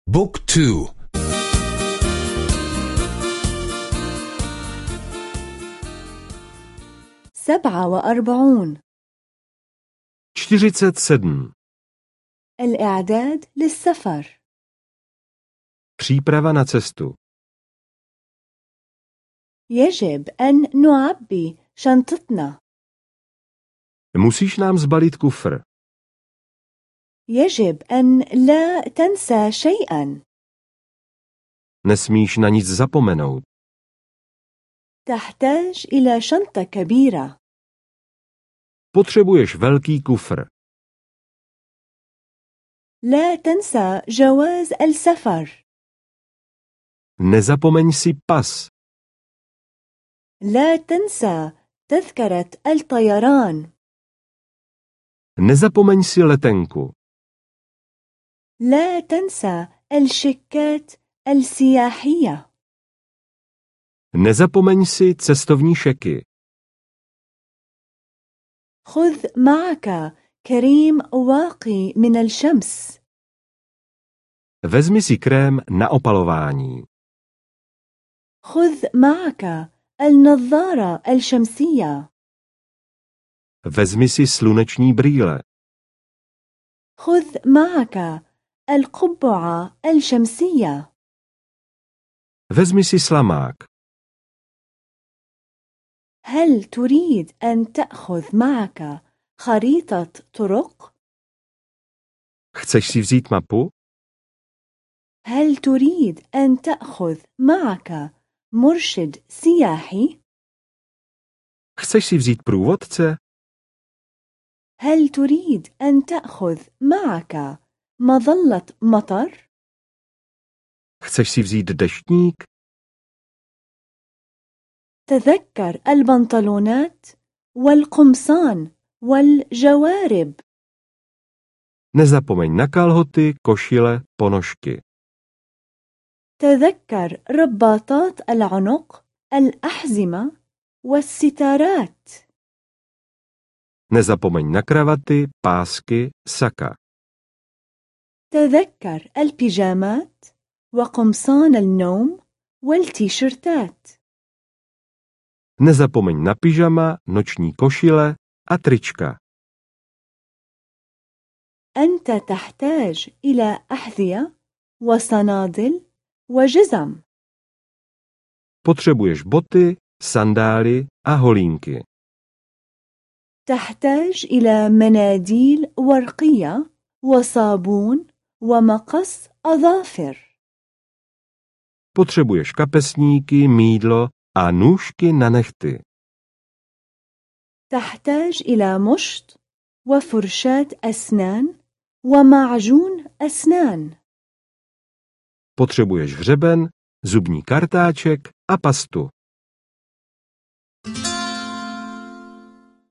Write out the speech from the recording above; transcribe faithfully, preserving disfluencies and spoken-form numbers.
بوك تو. سبعة وأربعون. čtyřicet sedm. الإعداد للسفر. Příprava na cestu. يجب أن نعبي شنطتنا. Musíš nám zbalit kufr. يجب أن لا تنسى شيئا. Nesmíš na nic zapomenout. تحتاج إلى شنطة كبيرة. Potřebuješ velký kufr. لا تنسى جواز السفر. Nezapomeň si pas. لا تنسى تذكرة الطيران. Nezapomeň si letenku. لا تنسى الشيكات السياحية. Nezapomeň si cestovní šeky. خذ معك كريم واقي من الشمس. Vezmi si krém na opalování. خذ معك النظارة الشمسية. Vezmi si sluneční brýle. خذ معك القبعة الشمسية. Vezmi si slamák. هل تريد أن تأخذ معك خريطة طرق؟ Chceš si vzít mapu? هل تريد أن تأخذ معك مرشد سياحي؟ Chceš si vzít průvodce? هل تريد أن تأخذ معك مظلة مطر؟ Chceš si vzít deštník? تذكر البنطلونات والقمصان والجوارب. Nezapomeň na kalhoty, košile, ponožky. تذكر رباطات العنق، الأحزمة والستارات. Nezapomeň na kravaty, pásky, saka. تذكر البيجامات وقمصان النوم والتيشيرتات. Nezapomeň na pyžama, noční košile a trička. أنت تحتاج إلى أحذية وصنادل وجزم. Potřebuješ boty, sandály a holínky. تحتاج إلى مناديل ورقية وصابون ومقص أظافر. Potřebuješ kapesníky, mýdlo a nůžky na nehty. تحتاج إلى مشط وفرشاة أسنان ومعجون أسنان. Potřebuješ hřeben, zubní kartáček a pastu.